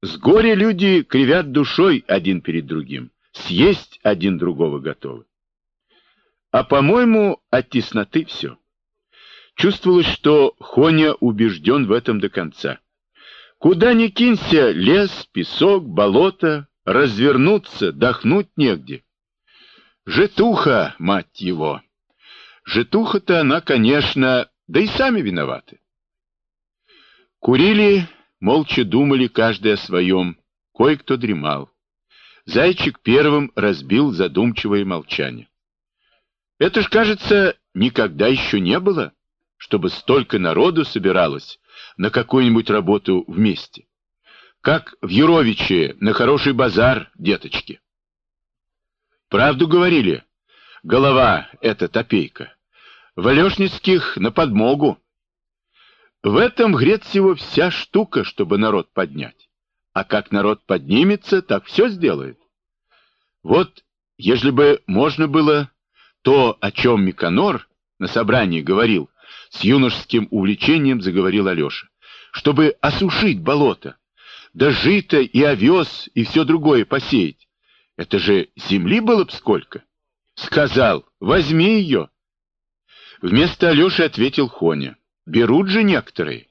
С горя люди кривят душой один перед другим, съесть один другого готовы. А, по-моему, от тесноты все. Чувствовалось, что Хоня убежден в этом до конца. Куда ни кинься, лес, песок, болото, развернуться, дохнуть негде. Житуха, мать его! Житуха-то она, конечно, да и сами виноваты. Курили, молча думали каждый о своем, кое-кто дремал. Зайчик первым разбил задумчивое молчание. Это ж, кажется, никогда еще не было, чтобы столько народу собиралось на какую-нибудь работу вместе. Как в Яровиче на хороший базар, деточки. Правду говорили, голова — это топейка. В Алешницких на подмогу. В этом грет всего вся штука, чтобы народ поднять. А как народ поднимется, так все сделает. Вот, ежели бы можно было то, о чем Миконор на собрании говорил, с юношеским увлечением заговорил Алеша, чтобы осушить болото, да жито и овес и все другое посеять. Это же земли было б сколько. Сказал, возьми ее. Вместо Алеши ответил Хоня, берут же некоторые.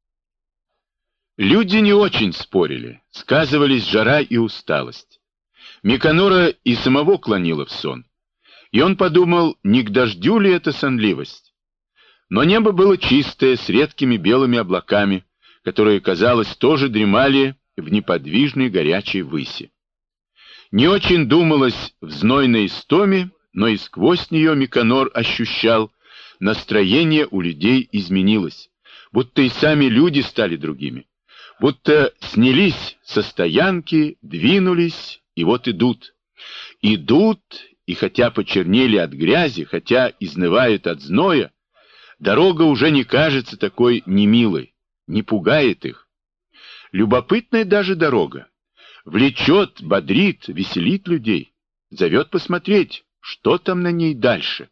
Люди не очень спорили, сказывались жара и усталость. Миконора и самого клонило в сон, и он подумал, не к дождю ли это сонливость. Но небо было чистое, с редкими белыми облаками, которые, казалось, тоже дремали в неподвижной горячей выси. Не очень думалось в знойной истоме, но и сквозь нее Миконор ощущал, настроение у людей изменилось, будто и сами люди стали другими, будто снялись со стоянки, двинулись, и вот идут. Идут, и хотя почернели от грязи, хотя изнывают от зноя, дорога уже не кажется такой немилой, не пугает их. Любопытная даже дорога. Влечет, бодрит, веселит людей, зовет посмотреть, что там на ней дальше.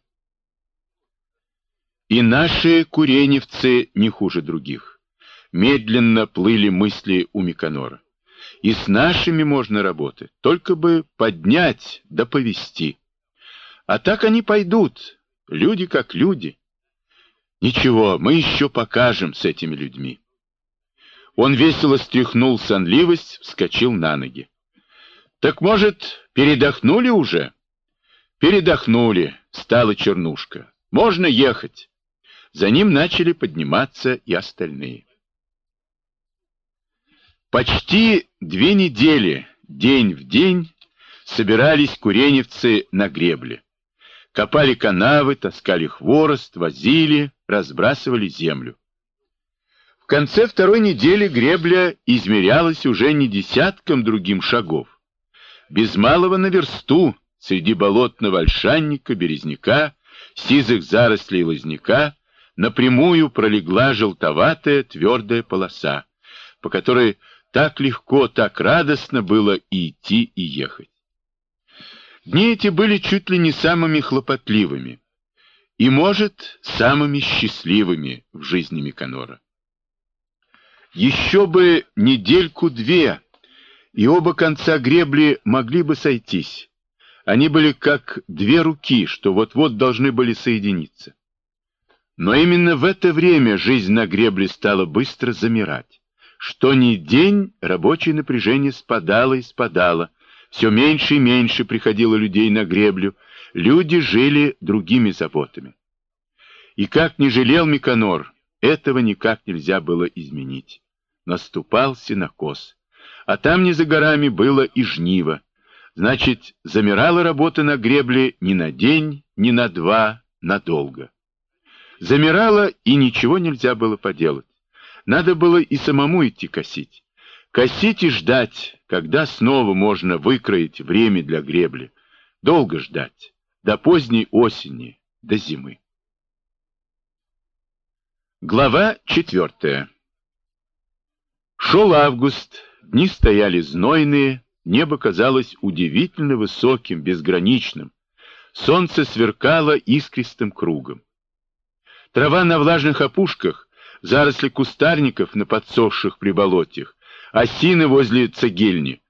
И наши куреневцы не хуже других. Медленно плыли мысли у Миконора. И с нашими можно работать, только бы поднять да повести. А так они пойдут, люди как люди. Ничего, мы еще покажем с этими людьми. Он весело стряхнул сонливость, вскочил на ноги. Так, может, передохнули уже? Передохнули, стала Чернушка. Можно ехать. За ним начали подниматься и остальные. Почти 2 недели, день в день, собирались куреневцы на гребле. Копали канавы, таскали хворост, возили, разбрасывали землю. В конце 2-й недели гребля измерялась уже не десятком другим шагов. Без малого на версту, среди болотного ольшанника, березняка, сизых зарослей лозняка, напрямую пролегла желтоватая твердая полоса, по которой так легко, так радостно было и идти, и ехать. Дни эти были чуть ли не самыми хлопотливыми и, может, самыми счастливыми в жизни Миконора. Еще бы недельку-две, и оба конца гребли могли бы сойтись. Они были как 2 руки, что вот-вот должны были соединиться. Но именно в это время жизнь на гребле стала быстро замирать. Что ни день рабочее напряжение спадало и спадало, все меньше и меньше приходило людей на греблю, люди жили другими заботами. И как ни жалел Миконор, этого никак нельзя было изменить. Наступал сенокос, а там не за горами было и жниво. Значит, замирала работа на гребле не на день, не на 2, надолго. Замирала, и ничего нельзя было поделать. Надо было и самому идти косить. Косить и ждать, когда снова можно выкроить время для гребли. Долго ждать, до поздней осени, до зимы. Глава 4. Шел август, дни стояли знойные, небо казалось удивительно высоким, безграничным. Солнце сверкало искристым кругом. Трава на влажных опушках, заросли кустарников на подсохших приболотьях осины возле цегельни.